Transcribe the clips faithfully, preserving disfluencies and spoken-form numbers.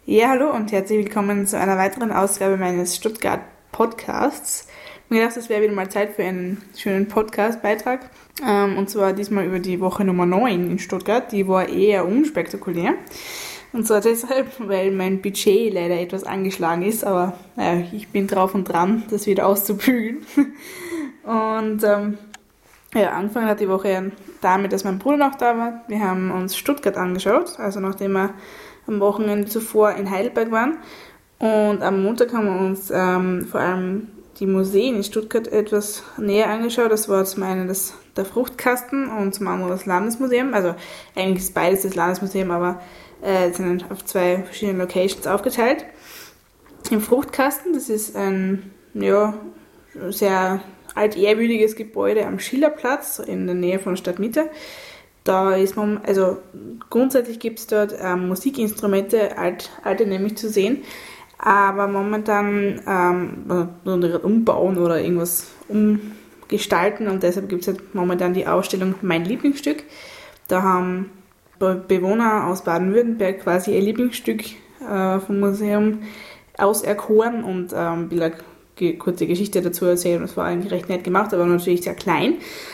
Ja, hallo und herzlich willkommen zu einer weiteren Ausgabe meines Stuttgart-Podcasts. Ich habe gedacht, es wäre wieder mal Zeit für einen schönen Podcast-Beitrag. Ähm, und zwar diesmal über die Woche Nummer neun in Stuttgart. Die war eher unspektakulär. Und zwar deshalb, weil mein Budget leider etwas angeschlagen ist. Aber naja, ich bin drauf und dran, das wieder auszubügeln. Und ähm, ja, angefangen hat die Woche damit, dass mein Bruder noch da war. Wir haben uns Stuttgart angeschaut, also nachdem wir am Wochenende zuvor in Heidelberg waren. Und am Montag haben wir uns ähm, vor allem die Museen in Stuttgart etwas näher angeschaut. Das war zum einen das, der Fruchtkasten und zum anderen das Landesmuseum. Also eigentlich ist beides das Landesmuseum, aber äh, sind auf zwei verschiedene Locations aufgeteilt. Im Fruchtkasten, das ist ein ja, sehr altehrwürdiges Gebäude am Schillerplatz in der Nähe von Stadtmitte. Da ist man, also grundsätzlich gibt es dort ähm, Musikinstrumente, alt, alte nämlich zu sehen, aber momentan ähm, also umbauen oder irgendwas umgestalten und deshalb gibt es halt momentan die Ausstellung Mein Lieblingsstück. Da haben Bewohner aus Baden-Württemberg quasi ihr Lieblingsstück äh, vom Museum auserkoren und ähm, will eine kurze Geschichte dazu erzählen. Das war eigentlich recht nett gemacht, aber natürlich sehr klein.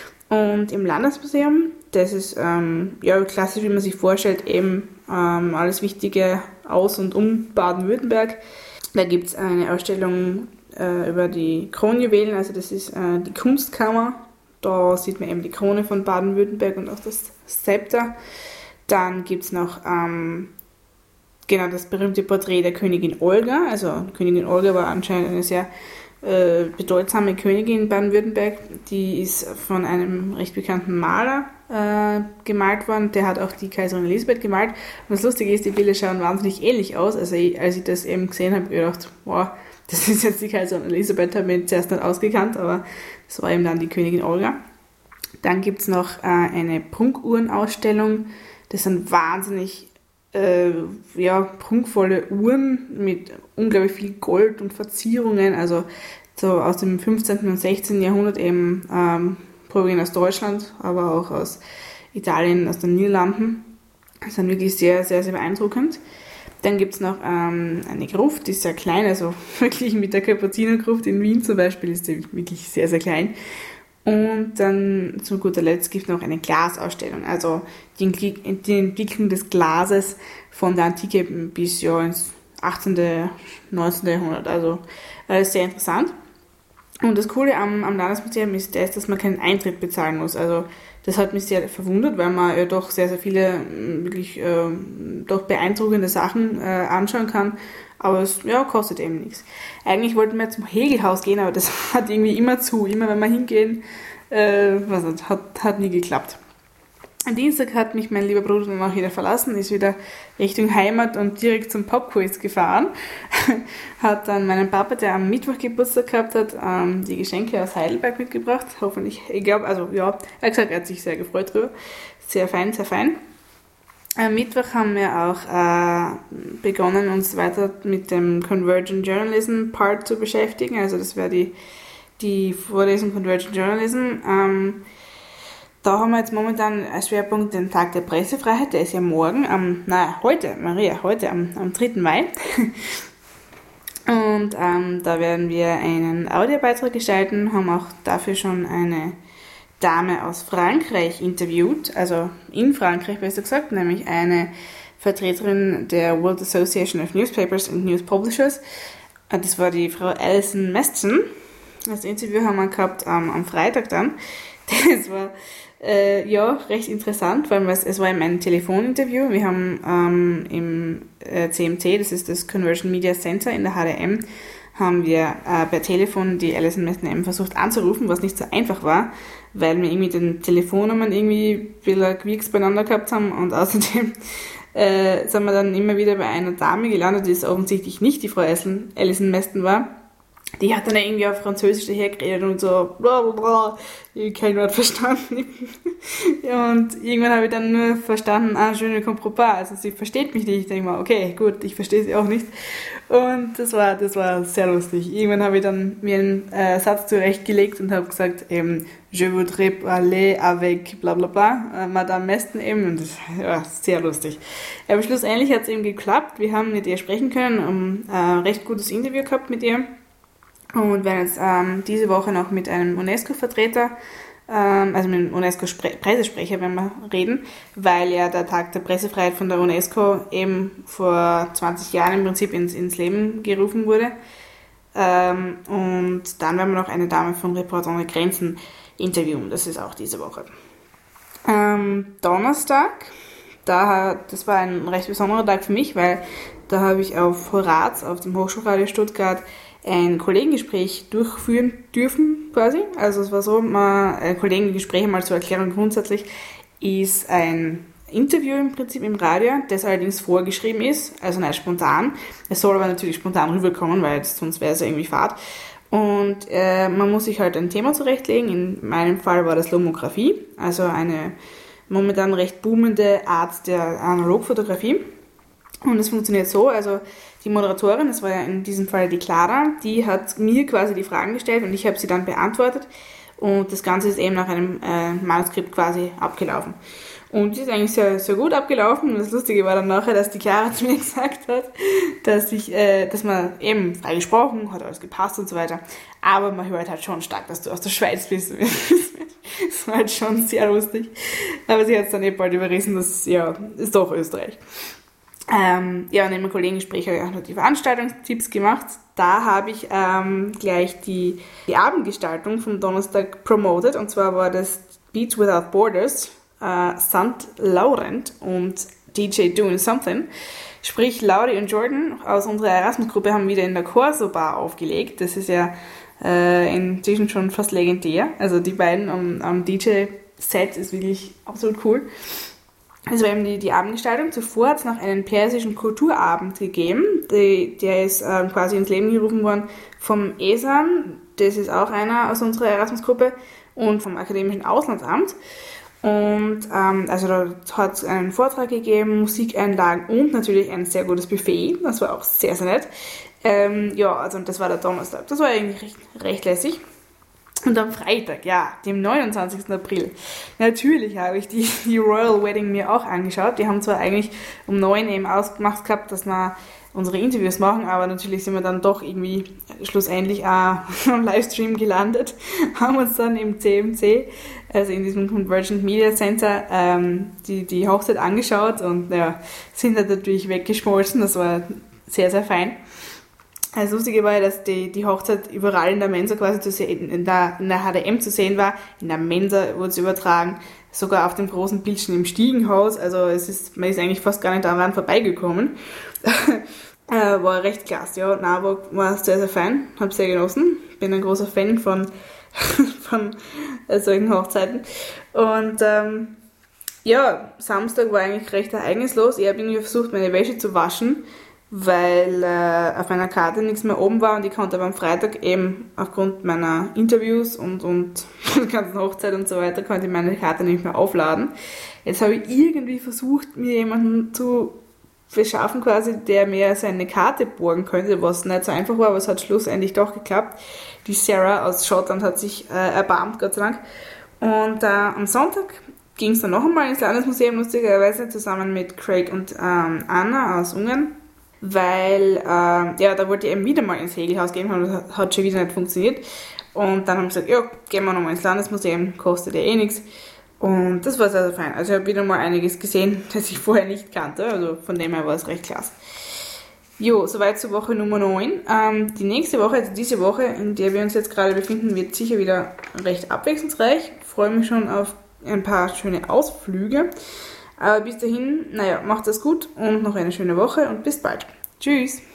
Und im Landesmuseum, das ist ähm, ja, klassisch, wie man sich vorstellt, eben ähm, alles Wichtige aus und um Baden-Württemberg. Da gibt es eine Ausstellung äh, über die Kronjuwelen, also das ist äh, die Kunstkammer. Da sieht man eben die Krone von Baden-Württemberg und auch das Zepter. Dann gibt es noch ähm, genau das berühmte Porträt der Königin Olga. Also Königin Olga war anscheinend eine sehr äh, bedeutsame Königin in Baden-Württemberg. Die ist von einem recht bekannten Maler äh, gemalt worden. Der hat auch die Kaiserin Elisabeth gemalt. Und das Lustige ist, die Bilder schauen wahnsinnig ähnlich aus. Also ich, als ich das eben gesehen habe, habe ich gedacht, wow, das ist jetzt die Kaiserin Elisabeth, habe ich mich zuerst nicht ausgekannt, aber das war eben dann die Königin Olga. Dann gibt es noch äh, eine Prunkuhrenausstellung. Das sind wahnsinnig äh, ja, prunkvolle Uhren mit unglaublich viel Gold und Verzierungen, also so aus dem fünfzehnten und sechzehnten Jahrhundert eben ähm, vorwiegend aus Deutschland, aber auch aus Italien, aus den Niederlanden. Das sind wirklich sehr, sehr, sehr beeindruckend. Dann gibt es noch ähm, eine Gruft, die ist sehr klein, also wirklich mit der Kapuzinergruft in Wien zum Beispiel ist die wirklich sehr, sehr klein. Und dann zu guter Letzt gibt es noch eine Glasausstellung, also die, die Entwicklung des Glases von der Antike bis ja ins achtzehnten, neunzehnten Jahrhundert, also alles sehr interessant. Und das Coole am, am Landesmuseum ist das, dass man keinen Eintritt bezahlen muss, also das hat mich sehr verwundert, weil man ja doch sehr, sehr viele wirklich äh, doch beeindruckende Sachen äh, anschauen kann. Aber es ja, kostet eben nichts. Eigentlich wollten wir zum Hegelhaus gehen, aber das hat irgendwie immer zu. Immer wenn wir hingehen, äh, was nicht, hat, hat nie geklappt. Am Dienstag hat mich mein lieber Bruder dann auch wieder verlassen, ist wieder Richtung Heimat und direkt zum Popquiz gefahren. Hat dann meinen Papa, der am Mittwoch Geburtstag gehabt hat, ähm, die Geschenke aus Heidelberg mitgebracht. Hoffentlich, ich glaube, also ja, er hat gesagt, er hat sich sehr gefreut drüber. Sehr fein, sehr fein. Am Mittwoch haben wir auch äh, begonnen, uns weiter mit dem Convergent Journalism Part zu beschäftigen. Also das wäre die, die Vorlesung Convergent Journalism. Ähm, da haben wir jetzt momentan als Schwerpunkt den Tag der Pressefreiheit. Der ist ja morgen, am, naja, heute, Maria, heute am, am dritten Mai. Und ähm, da werden wir einen Audiobeitrag gestalten, haben auch dafür schon eine Dame aus Frankreich interviewt, also in Frankreich besser gesagt, nämlich eine Vertreterin der World Association of Newspapers and News Publishers. Das war die Frau Alison Meston. Das Interview haben wir gehabt ähm, am Freitag dann. Das war äh, ja recht interessant, weil es, es war eben ein Telefoninterview. Wir haben ähm, im äh, C M C, das ist das Conversion Media Center in der H D M, haben wir äh, per Telefon die Alison Meston eben versucht anzurufen, was nicht so einfach war, weil wir irgendwie den Telefonnummern irgendwie wieder Quicks beieinander gehabt haben und außerdem äh, sind wir dann immer wieder bei einer Dame gelandet, die es offensichtlich nicht die Frau Alison Meston war. die hat dann irgendwie auf Französisch dahergeredet und so bla bla bla, ich hab kein Wort verstanden. Ja, und irgendwann habe ich dann nur verstanden, ah, je ne comprends pas, also sie versteht mich nicht. Ich denke mal, okay, gut, ich verstehe sie auch nicht. Und das war, das war sehr lustig. Irgendwann habe ich dann mir einen äh, Satz zurechtgelegt und habe gesagt, eben, je voudrais parler avec bla bla bla, äh, Madame Mesten eben, und das war sehr lustig. Aber schlussendlich hat es eben geklappt, wir haben mit ihr sprechen können, um ein äh, recht gutes Interview gehabt mit ihr. Und werden jetzt ähm, diese Woche noch mit einem UNESCO-Vertreter, ähm, also mit einem UNESCO-Pressesprecher werden wir reden, weil ja der Tag der Pressefreiheit von der UNESCO eben vor zwanzig Jahren im Prinzip ins, ins Leben gerufen wurde. Ähm, und dann werden wir noch eine Dame von Reporter ohne Grenzen interviewen, das ist auch diese Woche. Ähm, Donnerstag, da, das war ein recht besonderer Tag für mich, weil da habe ich auf Horaz, auf dem Hochschulradio Stuttgart, ein Kollegengespräch durchführen dürfen, quasi. Also es war so, man, ein Kollegengespräch, mal zur Erklärung grundsätzlich, ist ein Interview im Prinzip im Radio, das allerdings vorgeschrieben ist, also nicht spontan. Es soll aber natürlich spontan rüberkommen, weil sonst wäre es ja irgendwie Fahrt. Und äh, man muss sich halt ein Thema zurechtlegen. In meinem Fall war das Lomographie, also eine momentan recht boomende Art der Analogfotografie. Und es funktioniert so, also die Moderatorin, das war ja in diesem Fall die Clara, die hat mir quasi die Fragen gestellt und ich habe sie dann beantwortet. Und das Ganze ist eben nach einem äh, Manuskript quasi abgelaufen. Und die ist eigentlich sehr, sehr gut abgelaufen. Und das Lustige war dann nachher, dass die Clara zu mir gesagt hat, dass ich, äh, dass man eben frei gesprochen, hat alles gepasst und so weiter. Aber man hört halt schon stark, dass du aus der Schweiz bist. Das war halt schon sehr lustig. Aber sie hat es dann eben bald überrissen, dass, ja, ist doch Österreich. Ähm, ja, und in meinem Kollegengespräch habe ich auch noch die Veranstaltungstipps gemacht. Da habe ich ähm, gleich die, die Abendgestaltung vom Donnerstag promotet. Und zwar war das Beats Without Borders, äh, Sankt Laurent und D J Doing Something. Sprich, Lauri und Jordan aus unserer Erasmus-Gruppe haben wieder in der Corso Bar aufgelegt. Das ist ja äh, inzwischen schon fast legendär. Also die beiden am, am D J-Set ist wirklich absolut cool. Das war eben die, die Abendgestaltung. Zuvor hat es noch einen persischen Kulturabend gegeben. Die, der ist äh, quasi ins Leben gerufen worden vom Esan, das ist auch einer aus unserer Erasmus-Gruppe, und vom Akademischen Auslandsamt. Und ähm, also da hat es einen Vortrag gegeben, Musikeinlagen und natürlich ein sehr gutes Buffet. Das war auch sehr, sehr nett. Ähm, ja, also das war der Donnerstag. Das war eigentlich recht, recht lässig. Und am Freitag, ja, dem neunundzwanzigsten April, natürlich habe ich die, die Royal Wedding mir auch angeschaut. Die haben zwar eigentlich um neun eben ausgemacht gehabt, dass wir unsere Interviews machen, aber natürlich sind wir dann doch irgendwie schlussendlich auch am Livestream gelandet, haben uns dann im C M C, also in diesem Convergent Media Center, ähm, die, die Hochzeit angeschaut und ja, sind dann natürlich weggeschmolzen. Das war sehr, sehr fein. Das Lustige war ja, dass die, die Hochzeit überall in der Mensa quasi zu sehen, in der, in der H D M zu sehen war. In der Mensa wurde es übertragen, sogar auf dem großen Bildschirm im Stiegenhaus. Also es ist, man ist eigentlich fast gar nicht daran vorbeigekommen. äh, war recht klasse, ja. Narvok war sehr, sehr fein, habe sehr genossen. Bin ein großer Fan von, von äh, solchen Hochzeiten. Und ähm, ja, Samstag war eigentlich recht ereignislos. Ich habe irgendwie versucht, meine Wäsche zu waschen, weil äh, auf meiner Karte nichts mehr oben war, und ich konnte aber am Freitag eben aufgrund meiner Interviews und, und der ganzen Hochzeit und so weiter, konnte ich meine Karte nicht mehr aufladen. Jetzt habe ich irgendwie versucht, mir jemanden zu verschaffen quasi, der mir seine Karte borgen könnte, was nicht so einfach war, aber es hat schlussendlich doch geklappt. Die Sarah aus Schottland hat sich äh, erbarmt, Gott sei Dank. Und äh, am Sonntag ging es dann noch einmal ins Landesmuseum, lustigerweise zusammen mit Craig und ähm, Anna aus Ungarn. Weil, äh, ja, da wollte ich eben wieder mal ins Hegelhaus gehen, und das hat schon wieder nicht funktioniert. Und dann haben sie gesagt, ja, gehen wir nochmal ins Landesmuseum, kostet ja eh nichts. Und das war sehr, sehr fein. Also ich habe wieder mal einiges gesehen, das ich vorher nicht kannte, also von dem her war es recht klasse. Jo, soweit zur Woche Nummer neun. Ähm, die nächste Woche, also diese Woche, in der wir uns jetzt gerade befinden, wird sicher wieder recht abwechslungsreich. Ich freue mich schon auf ein paar schöne Ausflüge. Aber bis dahin, naja, macht das gut und noch eine schöne Woche und bis bald. Tschüss!